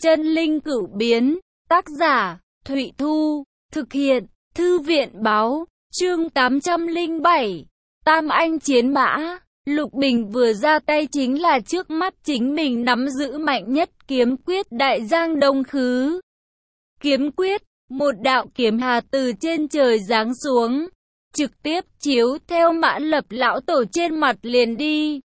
Chân linh cửu biến, tác giả, Thụy Thu, thực hiện, Thư viện báo, chương 807, Tam Anh Chiến Mã. Lục Bình vừa ra tay chính là trước mắt chính mình nắm giữ mạnh nhất kiếm quyết Đại Giang Đông Khứ. Kiếm quyết, một đạo kiếm hà từ trên trời giáng xuống, trực tiếp chiếu theo Mã Lập lão tổ trên mặt liền đi.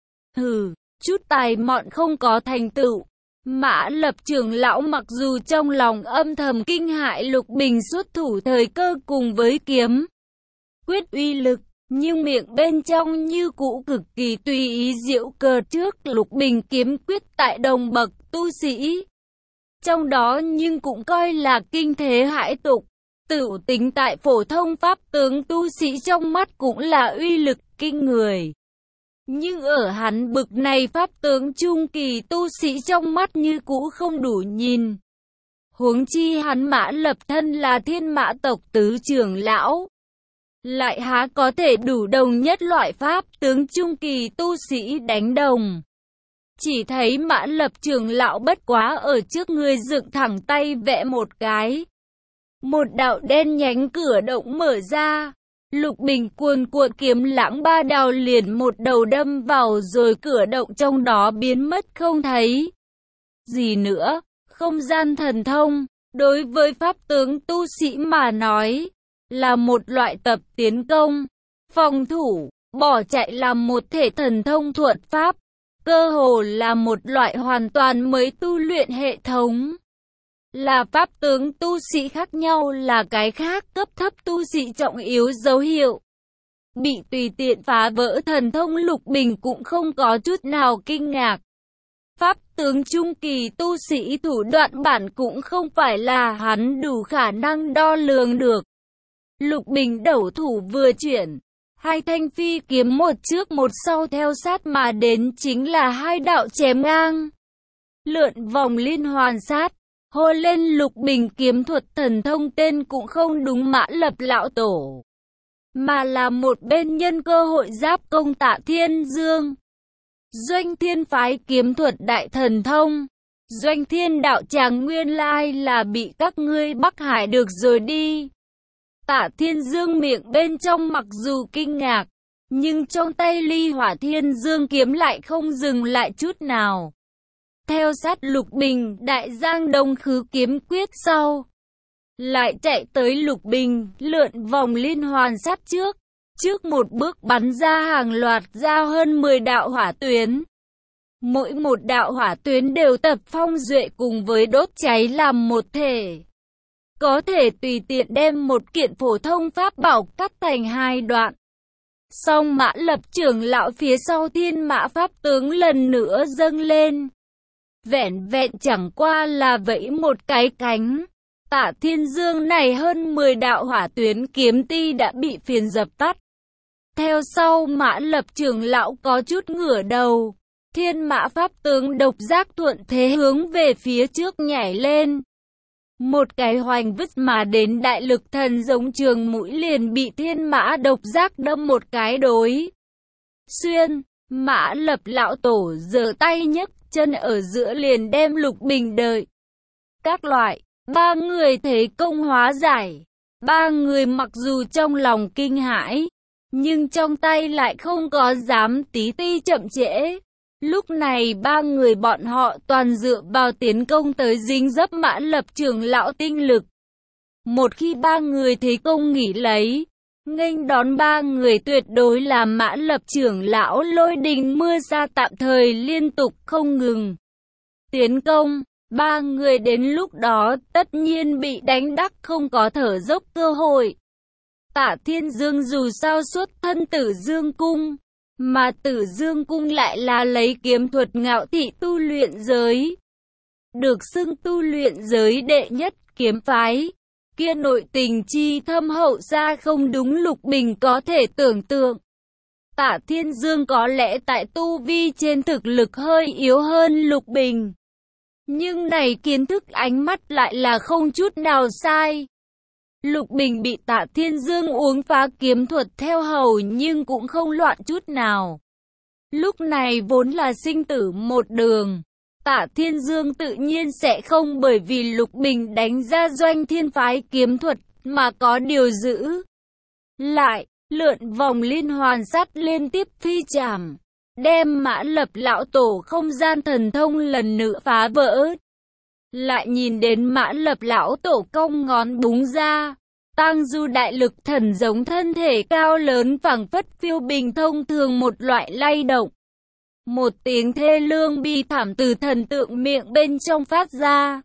Hừ, chút tài mọn không có thành tựu. Mã Lập trưởng lão mặc dù trong lòng âm thầm kinh hãi Lục Bình xuất thủ thời cơ cùng với kiếm quyết uy lực, nhưng miệng bên trong như cũ cực kỳ tùy ý giễu cợt trước Lục Bình kiếm quyết tại đồng bậc tu sĩ. Trong đó nhưng cũng coi là kinh thế hãi tục, tự tính tại phổ thông pháp tướng tu sĩ trong mắt cũng là uy lực kinh người. Nhưng ở hắn bực này pháp tướng trung kỳ tu sĩ trong mắt như cũ không đủ nhìn. Huống chi hắn Mã Lập thân là Thiên Mã tộc tứ trưởng lão, lại há có thể đủ đồng nhất loại pháp tướng trung kỳ tu sĩ đánh đồng. Chỉ thấy Mã Lập trưởng lão bất quá ở trước người dựng thẳng tay vẽ một cái. Một đạo đen nhánh cửa động mở ra. Lục Bình cuồn cuộn kiếm lãng ba đao liền một đầu đâm vào rồi cửa động trong đó biến mất không thấy gì nữa. Không gian thần thông, đối với pháp tướng tu sĩ mà nói, là một loại tập tiến công, phòng thủ, bỏ chạy làm một thể thần thông thuật pháp, cơ hồ là một loại hoàn toàn mới tu luyện hệ thống. Là pháp tướng tu sĩ khác nhau là cái khác cấp thấp tu sĩ trọng yếu dấu hiệu. Bị tùy tiện phá vỡ thần thông Lục Bình cũng không có chút nào kinh ngạc. Pháp tướng trung kỳ tu sĩ thủ đoạn bản cũng không phải là hắn đủ khả năng đo lường được. Lục Bình đầu thủ vừa chuyển, hai thanh phi kiếm một trước một sau theo sát mà đến chính là hai đạo chém ngang, lượn vòng liên hoàn sát. Hô lên Lục Bình kiếm thuật thần thông tên cũng không đúng Mã Lập lão tổ, mà là một bên nhân cơ hội giáp công Tạ Thiên Dương. Doanh Thiên phái kiếm thuật đại thần thông, Doanh Thiên đạo tràng nguyên lai là bị các ngươi Bắc Hải được rồi đi. Tạ Thiên Dương miệng bên trong mặc dù kinh ngạc, nhưng trong tay Ly Hỏa Thiên Dương kiếm lại không dừng lại chút nào. Theo sát Lục Bình, Đại Giang Đông Khứ kiếm quyết sau, lại chạy tới Lục Bình, lượn vòng liên hoàn sát trước một bước bắn ra hàng loạt ra hơn 10 đạo hỏa tuyến. Mỗi một đạo hỏa tuyến đều tập phong duệ cùng với đốt cháy làm một thể, có thể tùy tiện đem một kiện phổ thông pháp bảo cắt thành hai đoạn. Song Mã Lập trưởng lão phía sau Thiên Mã pháp tướng lần nữa dâng lên. Vẹn vẹn chẳng qua là vẫy một cái cánh, Tạ Thiên Dương này hơn 10 đạo hỏa tuyến kiếm ti đã bị phiền dập tắt. Theo sau Mã Lập trưởng lão có chút ngửa đầu, Thiên Mã pháp tướng độc giác thuận thế hướng về phía trước nhảy lên. Một cái hoành vứt mà đến đại lực thần giống trường mũi liền bị Thiên Mã độc giác đâm một cái đối xuyên. Mã Lập lão tổ giơ tay nhấc chân ở giữa liền đem Lục Bình đợi các loại. Ba người thế công hóa giải. Ba người mặc dù trong lòng kinh hãi, nhưng trong tay lại không có dám tí ti chậm trễ. Lúc này ba người bọn họ toàn dựa vào tiến công tới dính dấp Mã Lập trưởng lão tinh lực. Một khi ba người thế công nghỉ lấy, nghênh đón ba người tuyệt đối là Mã Lập trưởng lão lôi đình mưa ra tạm thời liên tục không ngừng tiến công. Ba người đến lúc đó tất nhiên bị đánh đắc không có thở dốc cơ hội. Tạ Thiên Dương dù sao xuất thân Tử Dương Cung, mà Tử Dương Cung lại là lấy kiếm thuật ngạo thị tu luyện giới, được xưng tu luyện giới đệ nhất kiếm phái. Kia nội tình chi thâm hậu ra không đúng Lục Bình có thể tưởng tượng. Tạ Thiên Dương có lẽ tại tu vi trên thực lực hơi yếu hơn Lục Bình, nhưng này kiến thức ánh mắt lại là không chút nào sai. Lục Bình bị Tạ Thiên Dương uống phá kiếm thuật theo hầu nhưng cũng không loạn chút nào. Lúc này vốn là sinh tử một đường, Tạ Thiên Dương tự nhiên sẽ không bởi vì Lục Bình đánh ra Doanh Thiên phái kiếm thuật mà có điều giữ lại, lượn vòng liên hoàn sắt liên tiếp phi chạm, đem Mã Lập lão tổ không gian thần thông lần nữa phá vỡ. Lại nhìn đến Mã Lập lão tổ cong ngón búng ra, Tang Du đại lực thần giống thân thể cao lớn phảng phất phiêu bình thông thường một loại lay động. Một tiếng thê lương bi thảm từ thần tượng miệng bên trong phát ra.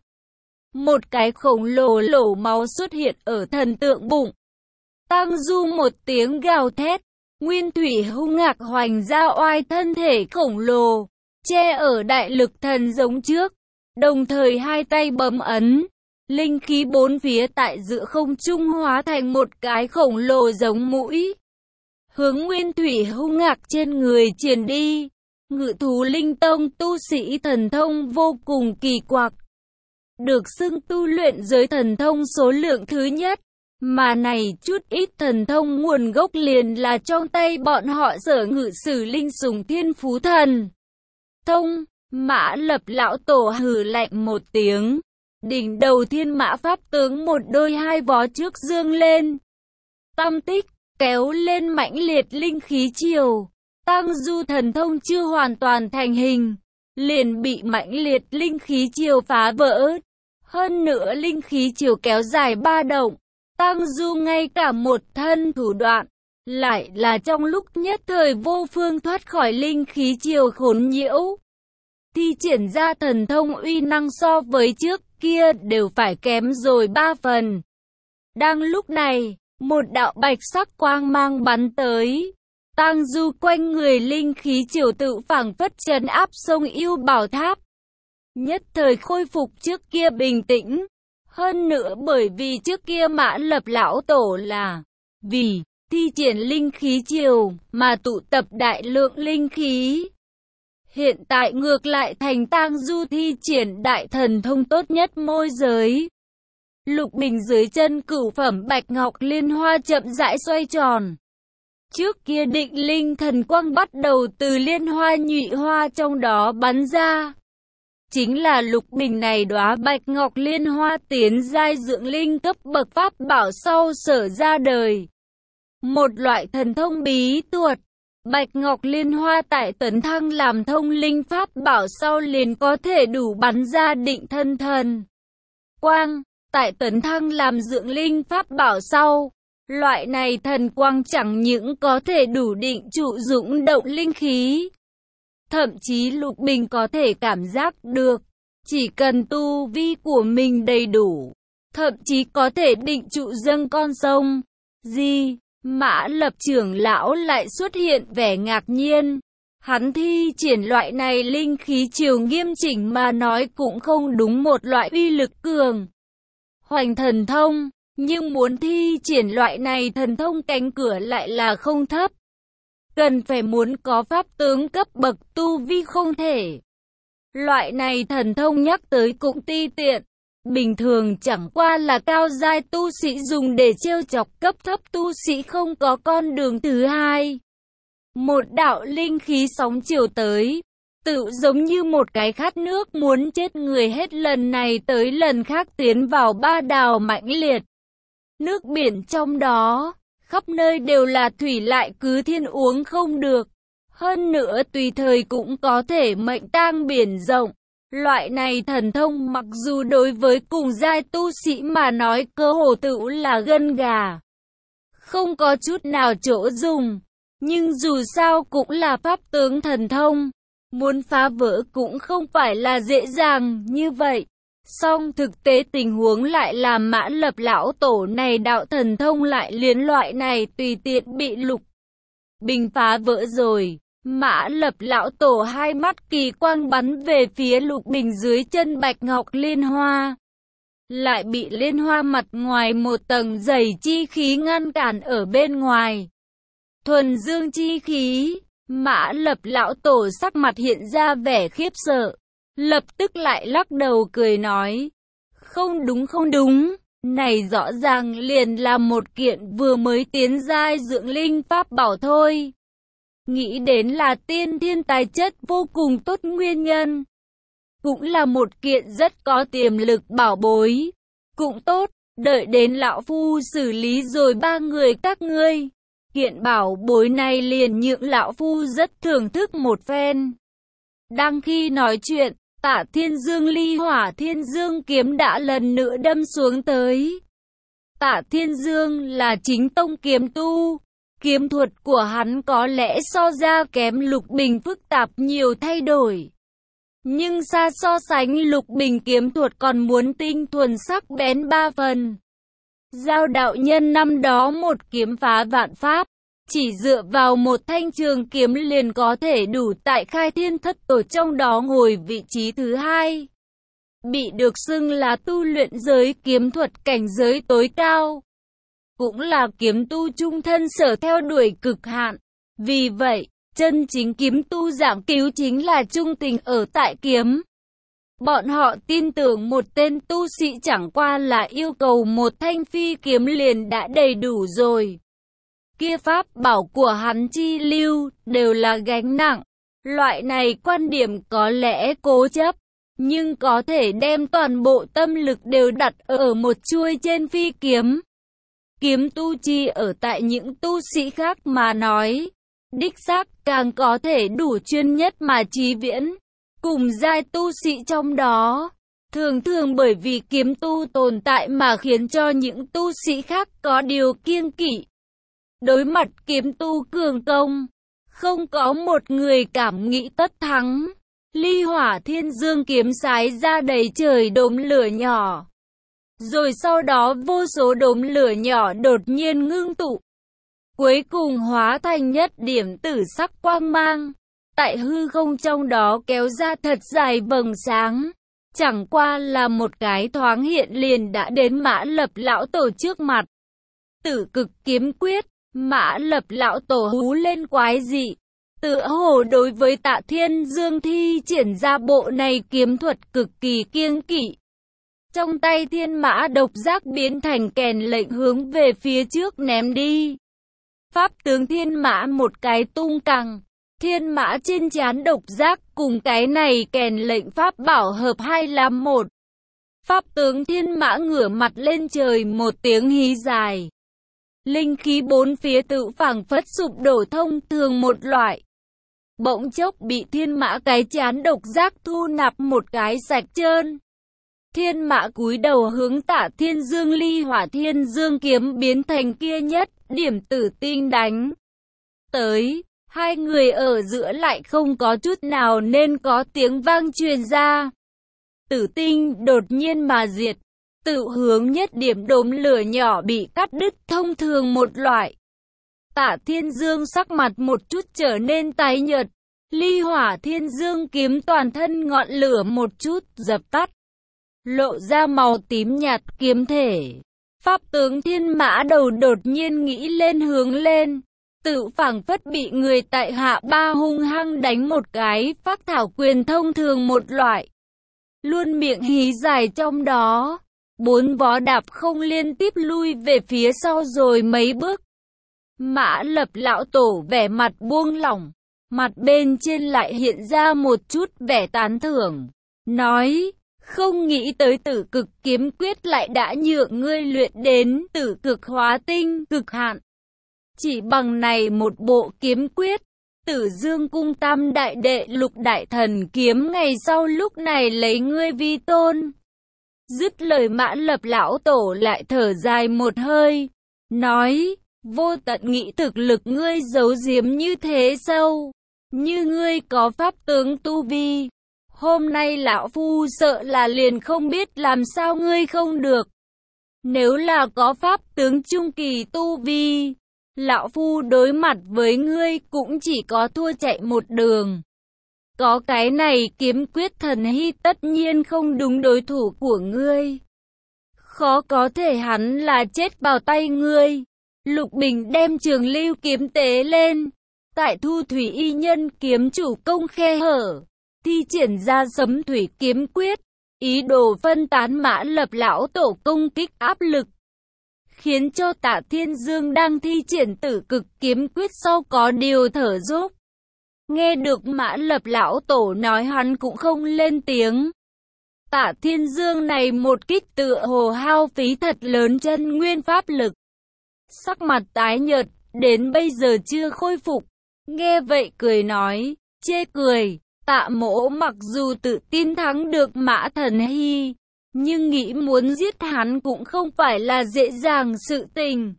Một cái khổng lồ lỗ máu xuất hiện ở thần tượng bụng. Tang Du một tiếng gào thét, nguyên thủy hung ngạc hoành ra oai thân thể khổng lồ, che ở đại lực thần giống trước, đồng thời hai tay bấm ấn. Linh khí bốn phía tại giữa không trung hóa thành một cái khổng lồ giống mũi, hướng nguyên thủy hung ngạc trên người truyền đi. Ngự thú linh tông tu sĩ thần thông vô cùng kỳ quặc, được xưng tu luyện giới thần thông số lượng thứ nhất, mà này chút ít thần thông nguồn gốc liền là trong tay bọn họ Sở Ngự Sử linh sủng Thiên Phú Thần Thông. Mã Lập lão tổ hừ lạnh một tiếng, đỉnh đầu Thiên Mã pháp tướng một đôi hai vó trước dương lên, tam tích kéo lên mãnh liệt linh khí triều. Tang Du thần thông chưa hoàn toàn thành hình, liền bị mãnh liệt linh khí triều phá vỡ. Hơn nữa linh khí triều kéo dài ba động, Tang Du ngay cả một thân thủ đoạn, lại là trong lúc nhất thời vô phương thoát khỏi linh khí triều khốn nhiễu. Thi triển ra thần thông uy năng so với trước kia đều phải kém rồi 3 phần. Đang lúc này, một đạo bạch sắc quang mang bắn tới. Tang Du quanh người linh khí triều tự phảng phất trấn áp sông yêu bảo tháp, nhất thời khôi phục trước kia bình tĩnh. Hơn nữa bởi vì trước kia Mã Lập lão tổ là vì thi triển linh khí triều mà tụ tập đại lượng linh khí. Hiện tại ngược lại thành Tang Du thi triển đại thần thông tốt nhất môi giới. Lục Bình dưới chân cửu phẩm bạch ngọc liên hoa chậm rãi xoay tròn. Trước kia định linh thần quang bắt đầu từ liên hoa nhụy hoa trong đó bắn ra. Chính là Lục Bình này đóa bạch ngọc liên hoa tiến giai dưỡng linh cấp bậc pháp bảo sau sở ra đời. Một loại thần thông bí tuột. Bạch ngọc liên hoa tại tấn thăng làm thông linh pháp bảo sau liền có thể đủ bắn ra định thân thần quang. Tại tấn thăng làm dưỡng linh pháp bảo sau, loại này thần quang chẳng những có thể đủ định trụ dũng động linh khí. Thậm chí Lục Bình có thể cảm giác được, chỉ cần tu vi của mình đầy đủ, thậm chí có thể định trụ dâng con sông. Gì? Mã Lập trưởng lão lại xuất hiện vẻ ngạc nhiên. Hắn thi triển loại này linh khí triều nghiêm chỉnh mà nói cũng không đúng một loại uy lực cường hoành thần thông, nhưng muốn thi triển loại này thần thông cánh cửa lại là không thấp. Cần phải muốn có pháp tướng cấp bậc tu vi không thể. Loại này thần thông nhắc tới cũng ti tiện, bình thường chẳng qua là cao giai tu sĩ dùng để trêu chọc cấp thấp tu sĩ không có con đường thứ hai. Một đạo linh khí sóng chiều tới, tự giống như một cái khát nước muốn chết người hết lần này tới lần khác tiến vào ba đào mãnh liệt. Nước biển trong đó, khắp nơi đều là thủy lại cứ thiên uống không được. Hơn nữa tùy thời cũng có thể mệnh tang biển rộng. Loại này thần thông mặc dù đối với cùng giai tu sĩ mà nói cơ hồ tự là gân gà, không có chút nào chỗ dùng. Nhưng dù sao cũng là pháp tướng thần thông, muốn phá vỡ cũng không phải là dễ dàng như vậy. Song thực tế tình huống lại là Mã Lập lão tổ này đạo thần thông lại liên loại này tùy tiện bị Lục Bình phá vỡ rồi. Mã Lập lão tổ hai mắt kỳ quang bắn về phía Lục Bình dưới chân bạch ngọc liên hoa. Lại bị liên hoa mặt ngoài một tầng dày chi khí ngăn cản ở bên ngoài. Thuần dương chi khí, Mã Lập lão tổ sắc mặt hiện ra vẻ khiếp sợ. Lập tức lại lắc đầu cười nói. Không đúng, này rõ ràng liền là một kiện vừa mới tiến giai dưỡng linh pháp bảo thôi. Nghĩ đến là tiên thiên tài chất vô cùng tốt nguyên nhân. cũng là một kiện rất có tiềm lực bảo bối. Cũng tốt, đợi đến lão phu xử lý rồi ba người các ngươi. Kiện bảo bối này liền nhượng lão phu rất thưởng thức một phen. Đang khi nói chuyện, Tạ Thiên Dương ly hỏa Thiên Dương kiếm đã lần nữa đâm xuống tới. Tạ Thiên Dương là chính tông kiếm tu. Kiếm thuật của hắn có lẽ so ra kém Lục Bình phức tạp nhiều thay đổi. Nhưng xa so sánh Lục Bình kiếm thuật còn muốn tinh thuần sắc bén ba phần. Giao đạo nhân năm đó một kiếm phá vạn pháp. Chỉ dựa vào một thanh trường kiếm liền có thể đủ tại Khai Thiên Thất Tổ trong đó ngồi vị trí thứ hai. Bị được xưng là tu luyện giới kiếm thuật cảnh giới tối cao. Cũng là kiếm tu trung thân sở theo đuổi cực hạn. Vì vậy, chân chính kiếm tu giảng cứu chính là trung tình ở tại kiếm. Bọn họ tin tưởng một tên tu sĩ chẳng qua là yêu cầu một thanh phi kiếm liền đã đầy đủ rồi. Kia pháp bảo của hắn chi lưu đều là gánh nặng. Loại này quan điểm có lẽ cố chấp, nhưng có thể đem toàn bộ tâm lực đều đặt ở một chuôi trên phi kiếm. Kiếm tu chi ở tại những tu sĩ khác mà nói, đích xác càng có thể đủ chuyên nhất mà chí viễn. Cùng giai tu sĩ trong đó, thường thường bởi vì kiếm tu tồn tại mà khiến cho những tu sĩ khác có điều kiêng kỵ. Đối mặt kiếm tu cường công, không có một người cảm nghĩ tất thắng. Ly hỏa Thiên Dương kiếm sái ra đầy trời đốm lửa nhỏ. Rồi sau đó vô số đốm lửa nhỏ đột nhiên ngưng tụ. Cuối cùng hóa thành nhất điểm tử sắc quang mang. Tại hư không trong đó kéo ra thật dài vầng sáng. Chẳng qua là một cái thoáng hiện liền đã đến Mã Lập lão tổ trước mặt. Tử Cực kiếm quyết. Mã Lập lão tổ hú lên quái dị. Tựa hồ đối với Tạ Thiên Dương thi triển ra bộ này kiếm thuật cực kỳ kiêng kỵ. Trong tay thiên mã độc giác biến thành kèn lệnh hướng về phía trước ném đi. Pháp tướng thiên mã một cái tung cẳng. Thiên mã trên trán độc giác cùng cái này kèn lệnh pháp bảo hợp hai làm một. Pháp tướng thiên mã ngửa mặt lên trời một tiếng hí dài. Linh khí bốn phía tự phảng phất sụp đổ thông thường một loại. Bỗng chốc bị thiên mã cái chán độc giác thu nạp một cái sạch trơn. Thiên mã cúi đầu hướng Tạ Thiên Dương ly hỏa Thiên Dương kiếm biến thành kia nhất điểm tử tinh đánh tới. Hai người ở giữa lại không có chút nào nên có tiếng vang truyền ra. Tử tinh đột nhiên mà diệt. Tự hướng nhất điểm đốm lửa nhỏ bị cắt đứt thông thường một loại. Tạ Thiên Dương sắc mặt một chút trở nên tái nhợt. Ly hỏa Thiên Dương kiếm toàn thân ngọn lửa một chút dập tắt. Lộ ra màu tím nhạt kiếm thể. Pháp tướng thiên mã đầu đột nhiên nghĩ lên hướng lên. Tự phảng phất bị người tại hạ ba hung hăng đánh một cái phác thảo quyền thông thường một loại. Luôn miệng hí dài trong đó. Bốn vó đạp không liên tiếp lui về phía sau rồi mấy bước. Mã Lập lão tổ vẻ mặt buông lỏng. Mặt bên trên lại hiện ra một chút vẻ tán thưởng. Nói, không nghĩ tới Tử Cực kiếm quyết lại đã nhượng ngươi luyện đến Tử Cực hóa tinh cực hạn. Chỉ bằng này một bộ kiếm quyết, Tử Dương cung tam đại đệ lục đại thần kiếm ngày sau lúc này lấy ngươi vi tôn. Dứt lời Mã Lập lão tổ lại thở dài một hơi, nói, vô tận nghĩ thực lực ngươi giấu giếm như thế sâu, như ngươi có pháp tướng tu vi. Hôm nay lão phu sợ là liền không biết làm sao ngươi không được. Nếu là có pháp tướng trung kỳ tu vi, lão phu đối mặt với ngươi cũng chỉ có thua chạy một đường. Có cái này kiếm quyết thần hy tất nhiên không đúng đối thủ của ngươi. Khó có thể hắn là chết vào tay ngươi. Lục Bình đem Trường Lưu kiếm tế lên. Tại Thu Thủy Y Nhân kiếm chủ công khe hở. Thi triển ra Sấm Thủy kiếm quyết. Ý đồ phân tán Mã Lập lão tổ công kích áp lực. Khiến cho Tạ Thiên Dương đang thi triển Tử Cực kiếm quyết sau có điều thở dốc. Nghe được Mã Lập lão tổ nói hắn cũng không lên tiếng. Tạ Thiên Dương này một kích tựa hồ hao phí thật lớn chân nguyên pháp lực. Sắc mặt tái nhợt, đến bây giờ chưa khôi phục. Nghe vậy cười nói, chê cười, Tạ Mỗ mặc dù tự tin thắng được Mã Thần Hy, nhưng nghĩ muốn giết hắn cũng không phải là dễ dàng sự tình.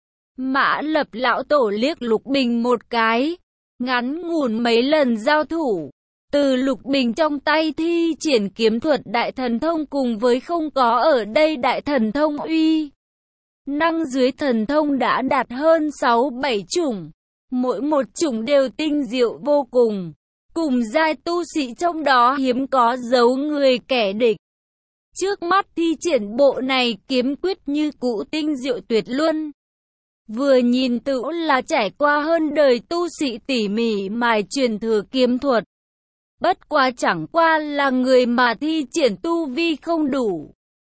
Mã Lập lão tổ liếc Lục Bình một cái, ngắn ngủn mấy lần giao thủ. Từ Lục Bình trong tay thi triển kiếm thuật đại thần thông cùng với không có ở đây đại thần thông uy năng dưới thần thông đã đạt hơn 6-7 chủng. Mỗi một chủng đều tinh diệu vô cùng. Cùng giai tu sĩ trong đó hiếm có giấu người kẻ địch. Trước mắt thi triển bộ này kiếm quyết như cũ tinh diệu tuyệt luân. Vừa nhìn tự là trải qua hơn đời tu sĩ tỉ mỉ mài truyền thừa kiếm thuật. Bất quá chẳng qua là người mà thi triển tu vi không đủ.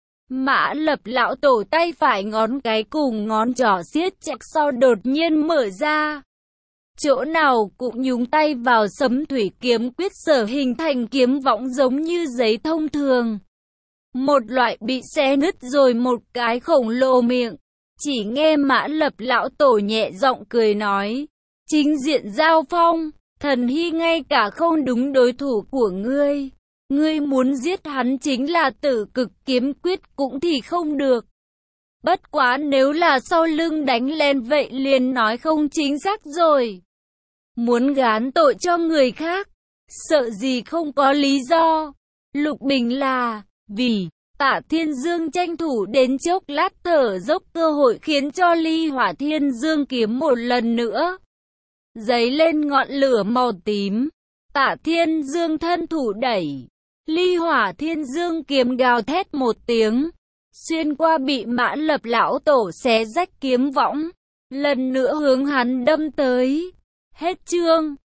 Mã Lập lão tổ tay phải ngón cái cùng ngón trỏ siết chặt sau đột nhiên mở ra. Chỗ nào cũng nhúng tay vào sấm thủy kiếm quyết sở hình thành kiếm võng giống như giấy thông thường. Một loại bị xé nứt rồi một cái khổng lồ miệng. Chỉ nghe Mã Lập lão tổ nhẹ giọng cười nói. Chính diện giao phong, Thần Hy ngay cả không đúng đối thủ của ngươi. Ngươi muốn giết hắn chính là Tử Cực kiếm quyết cũng thì không được. Bất quá nếu là sau lưng đánh lên vậy liền nói không chính xác rồi. Muốn gán tội cho người khác, sợ gì không có lý do. Lục Bình là vì Tạ Thiên Dương tranh thủ đến chốc lát thở dốc cơ hội khiến cho Ly Hỏa Thiên Dương kiếm một lần nữa dấy lên ngọn lửa màu tím. Tạ Thiên Dương thân thủ đẩy Ly Hỏa Thiên Dương kiếm gào thét một tiếng, xuyên qua bị Mã Lập lão tổ xé rách kiếm võng, lần nữa hướng hắn đâm tới. Hết chương.